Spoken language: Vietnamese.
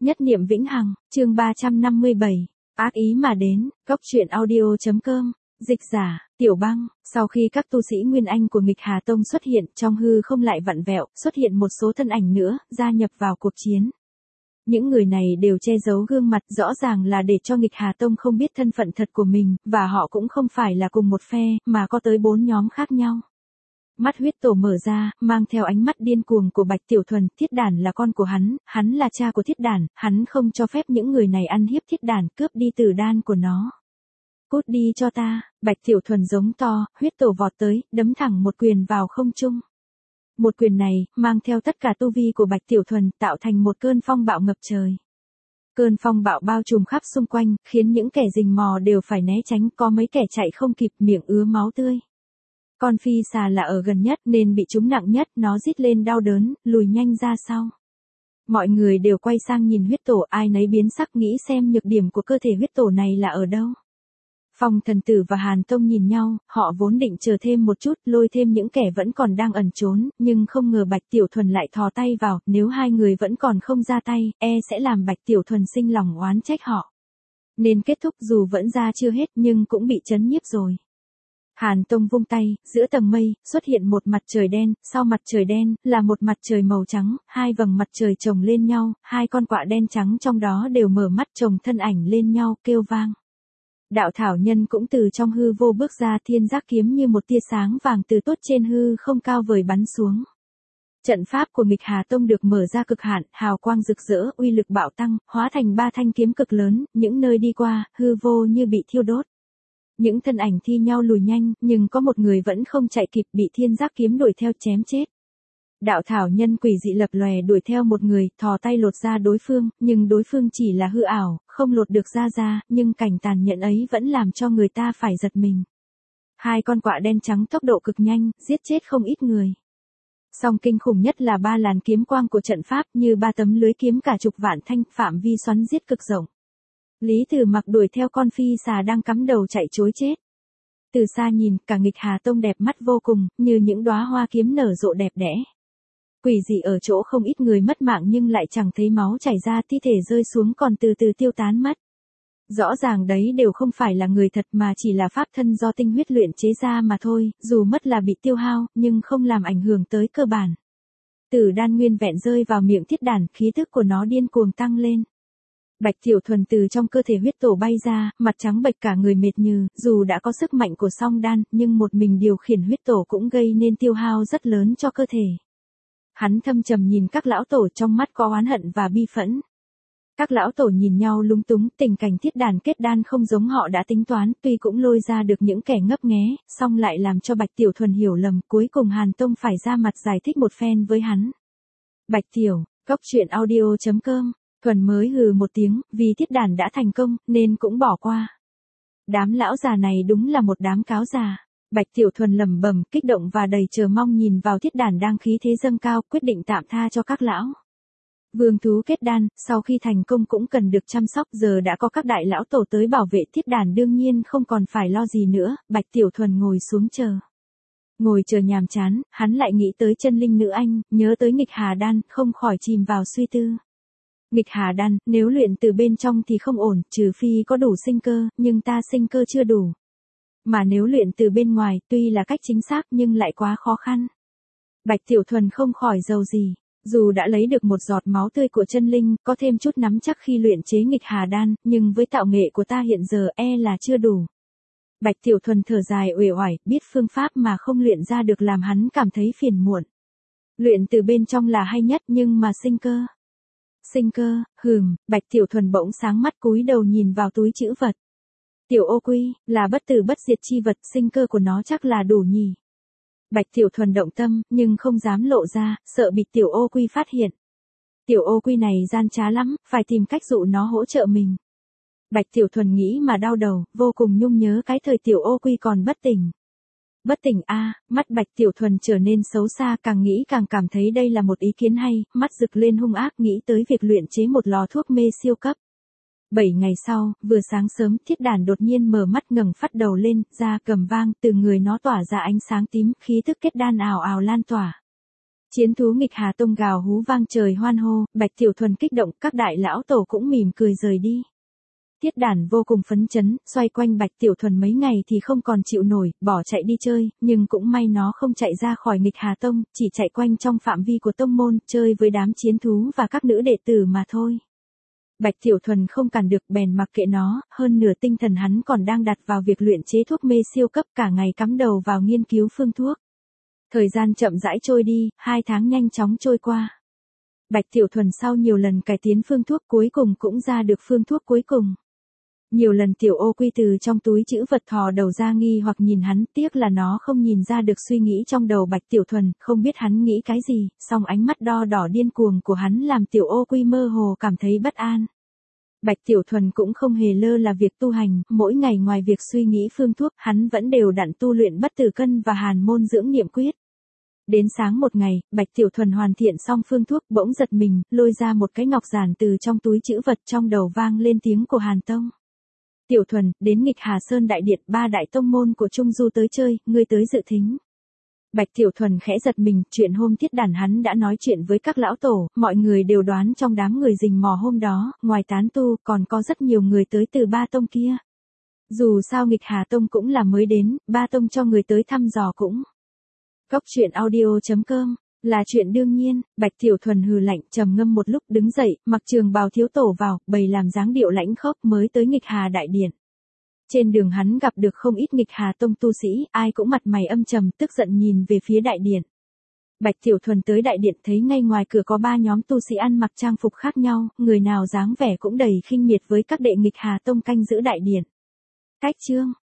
Nhất niệm vĩnh hằng, chương 357, ác ý mà đến, góc truyện audio.com, dịch giả, Tiểu Băng. Sau khi các tu sĩ Nguyên Anh của Nghịch Hà Tông xuất hiện, trong hư không lại vặn vẹo, xuất hiện một số thân ảnh nữa, gia nhập vào cuộc chiến. Những người này đều che giấu gương mặt, rõ ràng là để cho Nghịch Hà Tông không biết thân phận thật của mình, và họ cũng không phải là cùng một phe, mà có tới 4 nhóm khác nhau. Mắt huyết tổ mở ra, mang theo ánh mắt điên cuồng của Bạch Tiểu Thuần. Thiết Đản là con của hắn là cha của Thiết Đản, hắn không cho phép những người này ăn hiếp Thiết Đản, cướp đi tử đan của nó. Cút đi cho ta, Bạch Tiểu Thuần giống to, huyết tổ vọt tới, đấm thẳng một quyền vào không trung. Một quyền này, mang theo tất cả tu vi của Bạch Tiểu Thuần, tạo thành một cơn phong bạo ngập trời. Cơn phong bạo bao trùm khắp xung quanh, khiến những kẻ rình mò đều phải né tránh, có mấy kẻ chạy không kịp, miệng ứa máu tươi. Con phi xà là ở gần nhất nên bị trúng nặng nhất, nó rít lên đau đớn, lùi nhanh ra sau. Mọi người đều quay sang nhìn huyết tổ, ai nấy biến sắc, nghĩ xem nhược điểm của cơ thể huyết tổ này là ở đâu. Phong Thần Tử và Hàn Tông nhìn nhau, họ vốn định chờ thêm một chút, lôi thêm những kẻ vẫn còn đang ẩn trốn, nhưng không ngờ Bạch Tiểu Thuần lại thò tay vào, nếu hai người vẫn còn không ra tay, sẽ làm Bạch Tiểu Thuần sinh lòng oán trách họ. Nên kết thúc dù vẫn ra chưa hết nhưng cũng bị chấn nhiếp rồi. Hàn Tông vung tay, giữa tầng mây, xuất hiện một mặt trời đen, sau mặt trời đen, là một mặt trời màu trắng, hai vầng mặt trời chồng lên nhau, hai con quạ đen trắng trong đó đều mở mắt chồng thân ảnh lên nhau, kêu vang. Đạo thảo nhân cũng từ trong hư vô bước ra, thiên giác kiếm như một tia sáng vàng từ tốt trên hư không cao vời bắn xuống. Trận pháp của Nghịch Hà Tông được mở ra cực hạn, hào quang rực rỡ, uy lực bạo tăng, hóa thành 3 thanh kiếm cực lớn, những nơi đi qua, hư vô như bị thiêu đốt. Những thân ảnh thi nhau lùi nhanh, nhưng có một người vẫn không chạy kịp, bị thiên giác kiếm đuổi theo chém chết. Đạo thảo nhân quỷ dị lập lòe đuổi theo một người, thò tay lột ra đối phương, nhưng đối phương chỉ là hư ảo, không lột được ra, nhưng cảnh tàn nhẫn ấy vẫn làm cho người ta phải giật mình. Hai con quạ đen trắng tốc độ cực nhanh, giết chết không ít người. Song kinh khủng nhất là 3 làn kiếm quang của trận pháp, như 3 tấm lưới kiếm cả chục vạn thanh, phạm vi xoắn giết cực rộng. Lý Tử Mặc đuổi theo con phi xà đang cắm đầu chạy trối chết. Từ xa nhìn, cả Nghịch Hà Tông đẹp mắt vô cùng, như những đóa hoa kiếm nở rộ đẹp đẽ. Quỷ dị ở chỗ không ít người mất mạng nhưng lại chẳng thấy máu chảy ra, thi thể rơi xuống còn từ từ tiêu tán mất. Rõ ràng đấy đều không phải là người thật mà chỉ là pháp thân do tinh huyết luyện chế ra mà thôi, dù mất là bị tiêu hao, nhưng không làm ảnh hưởng tới cơ bản. Tử đan nguyên vẹn rơi vào miệng Thiết Đản, khí tức của nó điên cuồng tăng lên. Bạch Tiểu Thuần từ trong cơ thể huyết tổ bay ra, mặt trắng bệch cả người mệt nhừ, dù đã có sức mạnh của song đan, nhưng một mình điều khiển huyết tổ cũng gây nên tiêu hao rất lớn cho cơ thể. Hắn thâm trầm nhìn các lão tổ, trong mắt có oán hận và bi phẫn. Các lão tổ nhìn nhau lúng túng, tình cảnh Thiết Đản kết đan không giống họ đã tính toán, tuy cũng lôi ra được những kẻ ngấp nghé, song lại làm cho Bạch Tiểu Thuần hiểu lầm, cuối cùng Hàn Tông phải ra mặt giải thích một phen với hắn. Bạch Tiểu, góc truyện audio.com. Thuần mới hừ một tiếng, vì Thiết Đản đã thành công, nên cũng bỏ qua. Đám lão già này đúng là một đám cáo già. Bạch Tiểu Thuần lẩm bẩm, kích động và đầy chờ mong nhìn vào Thiết Đản đang khí thế dâng cao, quyết định tạm tha cho các lão. Vương thú kết đan, sau khi thành công cũng cần được chăm sóc, giờ đã có các đại lão tổ tới bảo vệ Thiết Đản, đương nhiên không còn phải lo gì nữa. Bạch Tiểu Thuần ngồi xuống chờ. Ngồi chờ nhàm chán, hắn lại nghĩ tới chân linh nữ anh, nhớ tới Nghịch Hà Đan, không khỏi chìm vào suy tư. Nghịch Hà Đan, nếu luyện từ bên trong thì không ổn, trừ phi có đủ sinh cơ, nhưng ta sinh cơ chưa đủ. Mà nếu luyện từ bên ngoài, tuy là cách chính xác nhưng lại quá khó khăn. Bạch Tiểu Thuần không khỏi giàu gì, dù đã lấy được một giọt máu tươi của chân linh, có thêm chút nắm chắc khi luyện chế Nghịch Hà Đan, nhưng với tạo nghệ của ta hiện giờ là chưa đủ. Bạch Tiểu Thuần thở dài uể oải, biết phương pháp mà không luyện ra được làm hắn cảm thấy phiền muộn. Luyện từ bên trong là hay nhất nhưng mà sinh cơ, Bạch Tiểu Thuần bỗng sáng mắt cúi đầu nhìn vào túi trữ vật. Tiểu ô quy, là bất tử bất diệt chi vật, sinh cơ của nó chắc là đủ nhỉ. Bạch Tiểu Thuần động tâm, nhưng không dám lộ ra, sợ bị tiểu ô quy phát hiện. Tiểu ô quy này gian trá lắm, phải tìm cách dụ nó hỗ trợ mình. Bạch Tiểu Thuần nghĩ mà đau đầu, vô cùng nhung nhớ cái thời tiểu ô quy còn bất tỉnh. Bất tỉnh mắt Bạch Tiểu Thuần trở nên xấu xa, càng nghĩ càng cảm thấy đây là một ý kiến hay, mắt rực lên hung ác, nghĩ tới việc luyện chế một lò thuốc mê siêu cấp. 7 ngày sau, vừa sáng sớm, Thiết Đản đột nhiên mở mắt ngẩng phát đầu lên, da cầm vang, từ người nó tỏa ra ánh sáng tím, khí tức kết đan ào ào lan tỏa. Chiến thú nghịch Hà Tông gào hú vang trời hoan hô, Bạch Tiểu Thuần kích động, các đại lão tổ cũng mỉm cười rời đi. Tiết Đản vô cùng phấn chấn, xoay quanh Bạch Tiểu Thuần mấy ngày thì không còn chịu nổi, bỏ chạy đi chơi, nhưng cũng may nó không chạy ra khỏi nghịch Hà Tông, chỉ chạy quanh trong phạm vi của tông môn, chơi với đám chiến thú và các nữ đệ tử mà thôi. Bạch Tiểu Thuần không cản được bèn mặc kệ nó, hơn nửa tinh thần hắn còn đang đặt vào việc luyện chế thuốc mê siêu cấp, cả ngày cắm đầu vào nghiên cứu phương thuốc. Thời gian chậm rãi trôi đi, 2 tháng nhanh chóng trôi qua. Bạch Tiểu Thuần sau nhiều lần cải tiến phương thuốc cuối cùng cũng ra được phương thuốc cuối cùng. Nhiều lần Tiểu Ô Quy từ trong túi trữ vật thò đầu ra nghi hoặc nhìn hắn, tiếc là nó không nhìn ra được suy nghĩ trong đầu Bạch Tiểu Thuần, không biết hắn nghĩ cái gì, song ánh mắt đo đỏ điên cuồng của hắn làm Tiểu Ô Quy mơ hồ cảm thấy bất an. Bạch Tiểu Thuần cũng không hề lơ là việc tu hành, mỗi ngày ngoài việc suy nghĩ phương thuốc, hắn vẫn đều đặn tu luyện bất tử cân và hàn môn dưỡng niệm quyết. Đến sáng một ngày, Bạch Tiểu Thuần hoàn thiện xong phương thuốc, bỗng giật mình, lôi ra một cái ngọc giản từ trong túi trữ vật, trong đầu vang lên tiếng của Hàn Tông. Tiểu Thuần, đến nghịch Hà Sơn Đại Điện, 3 đại tông môn của Trung Du tới chơi, ngươi tới dự thính. Bạch Tiểu Thuần khẽ giật mình, chuyện hôm Tiết Đản hắn đã nói chuyện với các lão tổ, mọi người đều đoán trong đám người rình mò hôm đó, ngoài tán tu, còn có rất nhiều người tới từ 3 tông kia. Dù sao nghịch Hà Tông cũng là mới đến, 3 tông cho người tới thăm dò cũng. Cốc truyện audio.com, là chuyện đương nhiên. Bạch Tiểu Thuần hừ lạnh, trầm ngâm một lúc đứng dậy, mặc trường bào thiếu tổ vào, bày làm dáng điệu lãnh khốc mới tới nghịch Hà Đại Điện. Trên đường hắn gặp được không ít nghịch Hà Tông tu sĩ, ai cũng mặt mày âm trầm, tức giận nhìn về phía đại điện. Bạch Tiểu Thuần tới đại điện thấy ngay ngoài cửa có 3 nhóm tu sĩ ăn mặc trang phục khác nhau, người nào dáng vẻ cũng đầy khinh miệt với các đệ nghịch Hà Tông canh giữ đại điện. Cách chương